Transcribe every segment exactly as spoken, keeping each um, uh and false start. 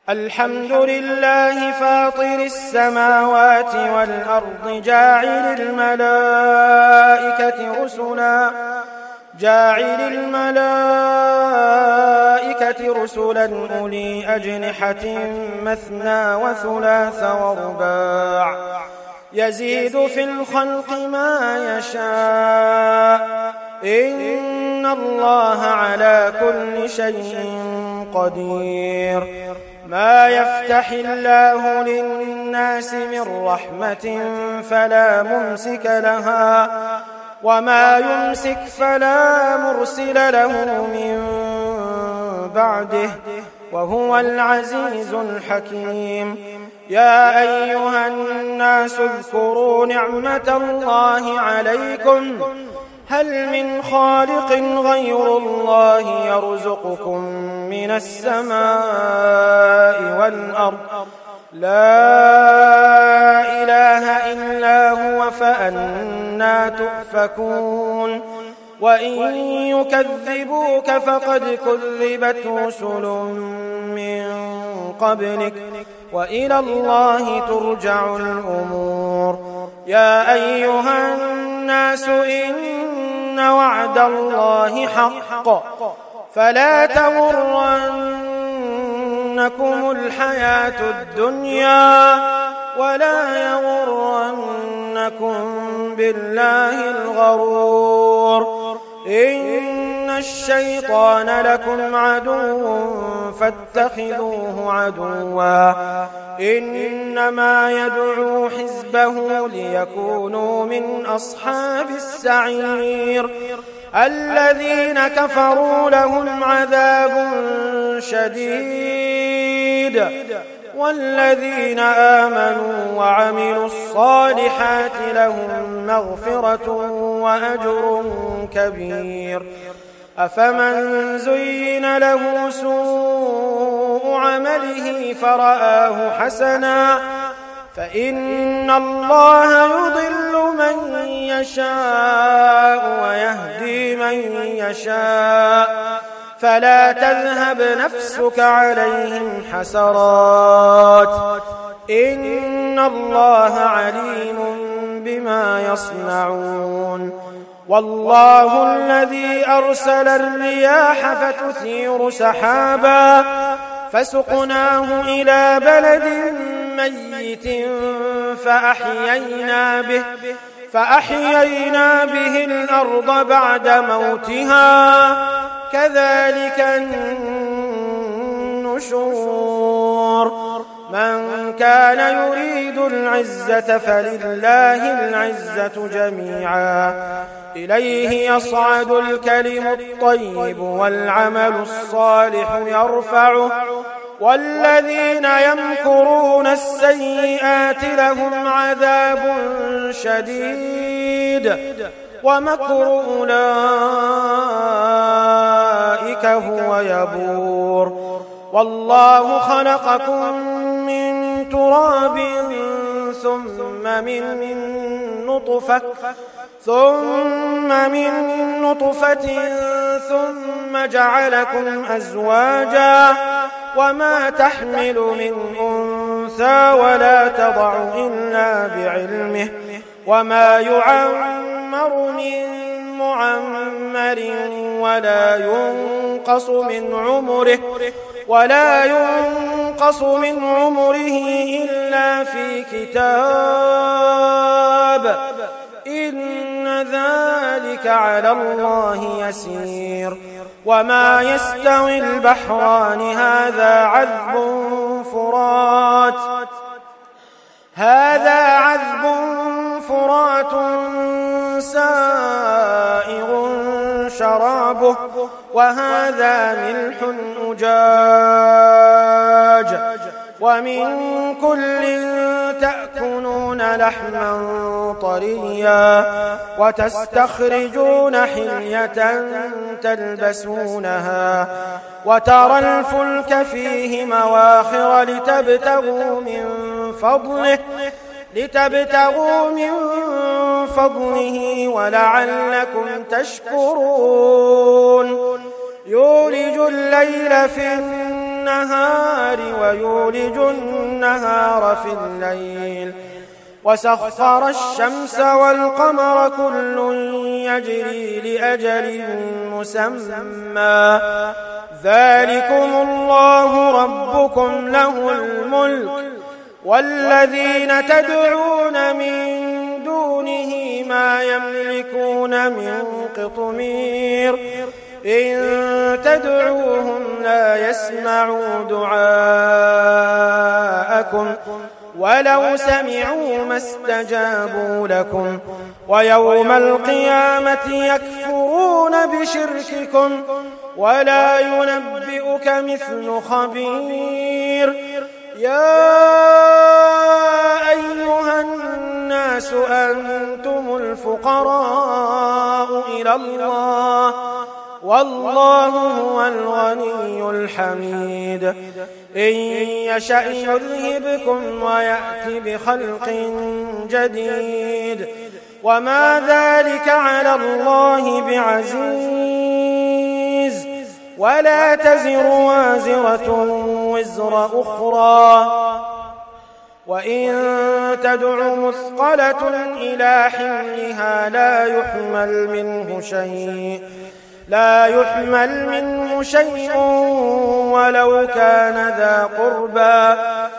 الحمد لله فاطر السماوات والأرض جاعل الملائكة رسلا جاعل الملائكة رسلا أولي أجنحة مثنى وثلاث ورباع يزيد في الخلق ما يشاء إن الله على كل شيء قدير. ما يفتح الله للناس من رحمة فلا ممسك لها وما يمسك فلا مرسل له من بعده وهو العزيز الحكيم. يا أيها الناس اذكروا نعمة الله عليكم هل من خالق غير الله يرزقكم من السماء والأرض لا إله إلا هو فأنى تؤفكون. وإن يكذبوك فقد كذبت رسل من قبلك وإلى الله ترجع الأمور. يا أيها الناس إن وعد الله حق فلا تغرنكم الحياة الدنيا ولا يغرنكم بالله الغرور. إن الشيطان لكم عدو فاتخذوه عدوا إنما يدعو حزبه ليكونوا من أصحاب السعير. الذين كفروا لهم عذاب شديد والذين آمنوا وعملوا الصالحات لهم مغفرة وأجر كبير. أفمن زين له سوء عمله فرآه حسنا فإن الله يضل من يشاء ويهدي من يشاء فلا تذهب نفسك عليهم حسرات إن الله عليم بما يصنعون. والله الذي أرسل الرياح فتثير سحابا فسقناه إلى بلد ميت فأحيينا به فأحيينا به الأرض بعد موتها كذلك النشور. من كان يريد العزة فلله العزة جميعا إليه يصعد الكلم الطيب والعمل الصالح يرفعه والذين يمكرون السيئات لهم عذاب شديد ومكر أولئك هو يبور. والله خلقكم من تراب ثم من نطفة ثم من نطفة ثم جعلكم أزواجا وما تحمل من أنثى ولا تضع إلا بعلمه وما يعمر من معمر ولا ينقص من عمره ولا ينقص من عمره إلا في كتاب إن ذلك على الله يسير. وما يستوي البحران هذا عذب فرات هذا عذب فرات سائغ شرابه وهذا ملح أجاج ومن كل تأكلون لحما طريا وتستخرجون حلية تلبسونها وترى الفلك فيه مواخر لتبتغوا من فضله لتبتغوا من فضله ولعلكم تشكرون. يولج الليل في النهار النهار ويولج النهار في الليل وسخر الشمس والقمر كل يجري لأجل مسمى ذلكم الله ربكم له الملك والذين تدعون من دونه ما يملكون من قطمير إن تدعوهم لا يسمعوا دعاءكم ولو سمعوا ما استجابوا لكم ويوم القيامة يكفرون بشرككم ولا ينبئك مثل خبير يا أيها الناس أنتم الفقراء إلى الله والله هو الغني الحميد إن يشأ يذهبكم ويأتي بخلق جديد وما ذلك على الله بعزيز ولا تزر وازرة وزر أخرى وإن تدع مثقلة إلى حملها لا يحمل منه شيء لا يحمل منه شيء ولو كان ذا قربى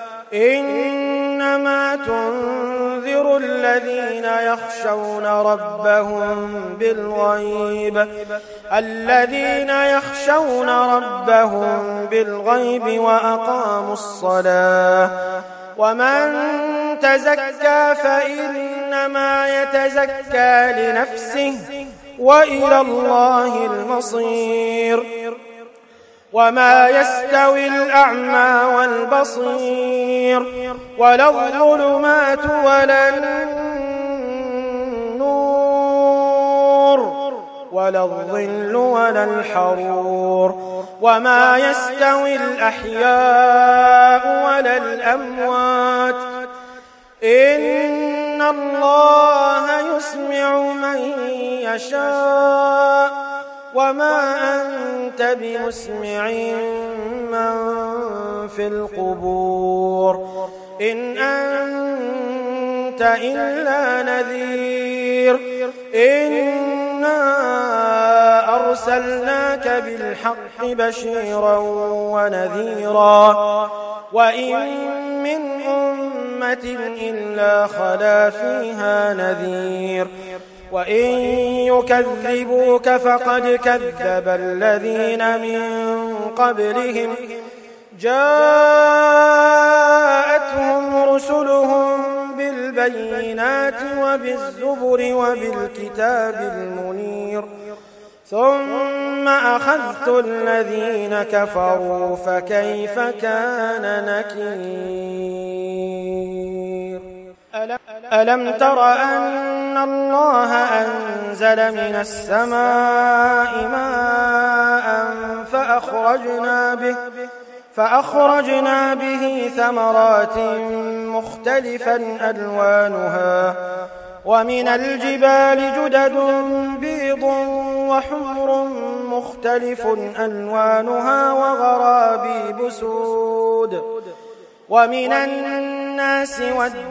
إنما تنذر الذين يخشون ربهم بالغيب الذين يخشون ربهم بالغيب وأقاموا الصلاة ومن تزكى فإنما يتزكى لنفسه وإلى الله المصير وما يستوي الأعمى والبصير ولا الظلمات ولا النور ولا الظل ولا الحرور وما يستوي الأحياء ولا الأموات إن الله يسمع من يشاء وما أنت بمسمع من في القبور إن أنت إلا نذير إنا أرسلناك بالحق بشيرا ونذيرا وإن من أمة إلا خلا فيها نذير وإن يكذبوك فقد كذب الذين من قبلهم جاءتهم رسلهم بالبينات وبالزبر وبالكتاب المنير ثم أخذت الذين كفروا فكيف كان نكير ألم تر أن الله أنزل من السماء ماء فأخرجنا به فأخرجنا به ثمرات مختلفا ألوانها ومن الجبال جدد بيض وحمر مختلف ألوانها وغرابيب سود ومن الناس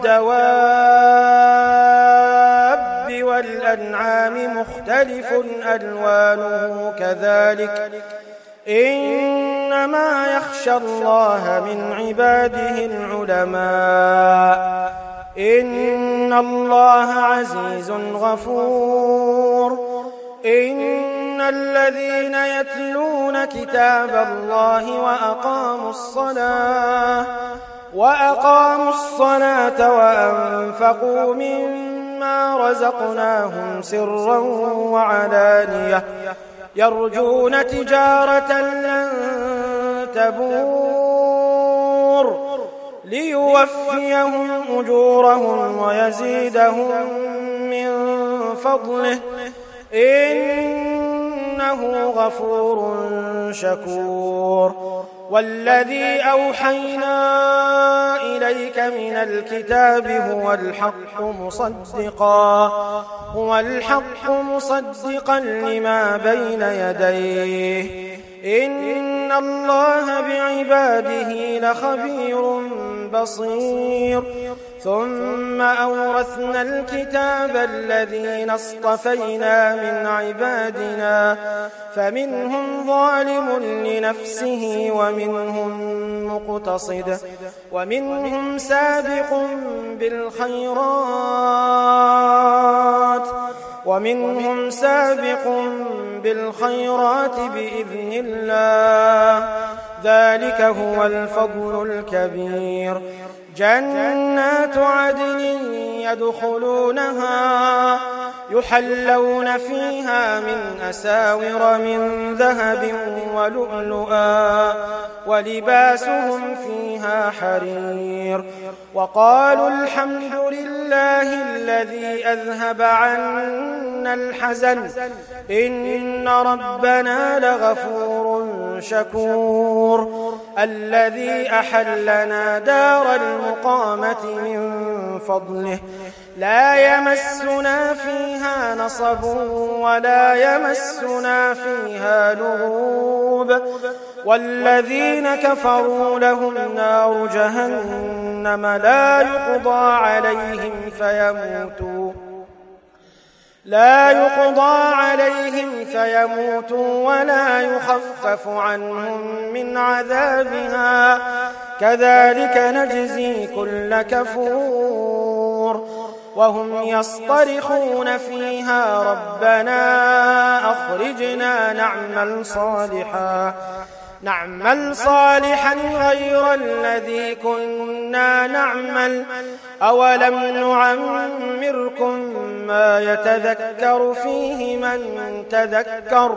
والدواب والأنعام مختلف ألوانه كذلك إنما يخشى الله من عباده العلماء إن الله عزيز غفور إن الذين يتلون كتاب الله وأقاموا الصلاة وأقاموا الصلاة وأنفقوا مما رزقناهم سرا وعلانية يرجون تجارة لن تبور ليوفيهم أجورهم ويزيدهم من فضله إنه غفور شكور والذي أوحينا إليك من الكتاب هو الحق مصدقا هو الحق مصدقا لما بين يديه إن الله بعباده لخبير بصير ثم أورثنا الكتاب الذين اصطفينا من عبادنا فمنهم ظالم لنفسه ومنهم مقتصد ومنهم سابق بالخيرات ومنهم سابق بالخيرات بإذن الله ذلك هو الفضل الكبير جنات عدن يدخلونها يحلون فيها من أساور من ذهب ولؤلؤا ولباسهم فيها حرير وقالوا الحمد لله الذي أذهب عنا الحزن إن ربنا لغفور شكور الذي أحلنا دار المقامة من فضله لا يمسنا فيها نصب ولا يمسنا فيها لغوب والذين كفروا لهم نار جهنم لا يقضى عليهم فيموتوا لا يقضى عليهم فيموتوا ولا يخفف عنهم من عذابها كذلك نجزي كل كفور وهم يصطرخون فيها ربنا أخرجنا نعمل صالحا نعمل صالحا غير الذي كنا نعمل أولم نعمركم ما يتذكر فيه من تذكر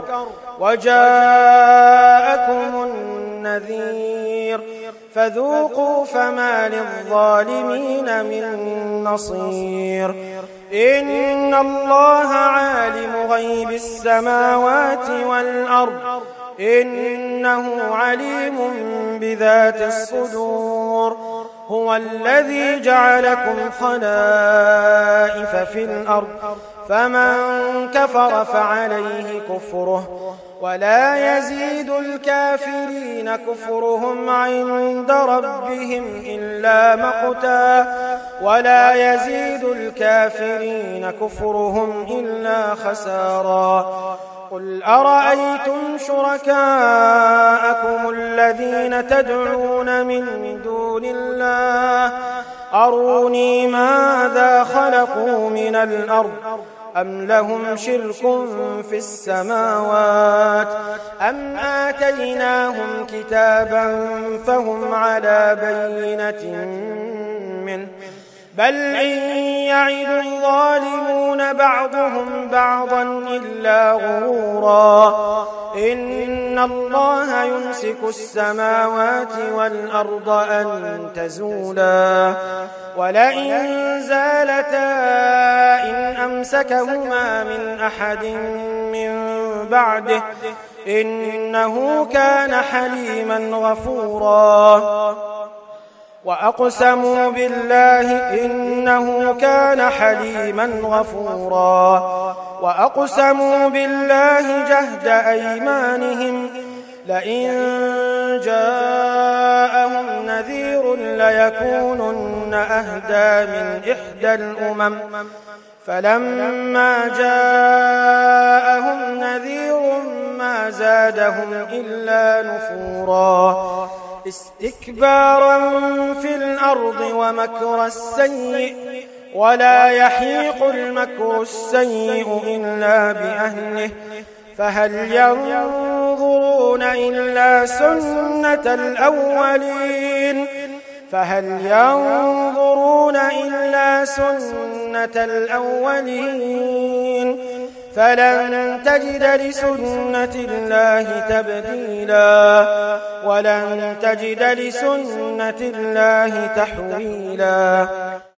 وجاءكم النذير فذوقوا فما للظالمين من نصير إن الله عالم غيب السماوات والأرض إنه عليم بذات الصدور هو الذي جعلكم خلائف في الأرض فمن كفر فعليه كفره ولا يزيد الكافرين كفرهم عند ربهم إلا مقتا ولا يزيد الكافرين كفرهم إلا خسارا قل أرأيتم شركاءكم الذين تدعون من دون الله أروني ماذا خلقوا من الأرض أم لهم شرك في السماوات أم آتيناهم كتابا فهم على بينة منه بل إن يعد الظالمون بعضهم بعضا إلا غرورا إن الله يمسك السماوات والأرض أن تزولا ولئن زالتا إن أمسكهما من أحد من بعده إنه كان حليما غفورا وأقسموا بالله إنه كان حليما غفورا وأقسموا بالله جهد أيمانهم لئن جاءهم نذير ليكونن أهدى من إحدى الأمم فلما جاءهم نذير ما زادهم إلا نفورا استكبارا في الأرض ومكر السيء ولا يحيق المكر السيء إلا بأهله فهل ينظرون إلا سنة الأولين فهل ينظرون إلا سنة الأولين فلن تجد لسنة الله تبديلا ولن تجد لسنة الله تحويلا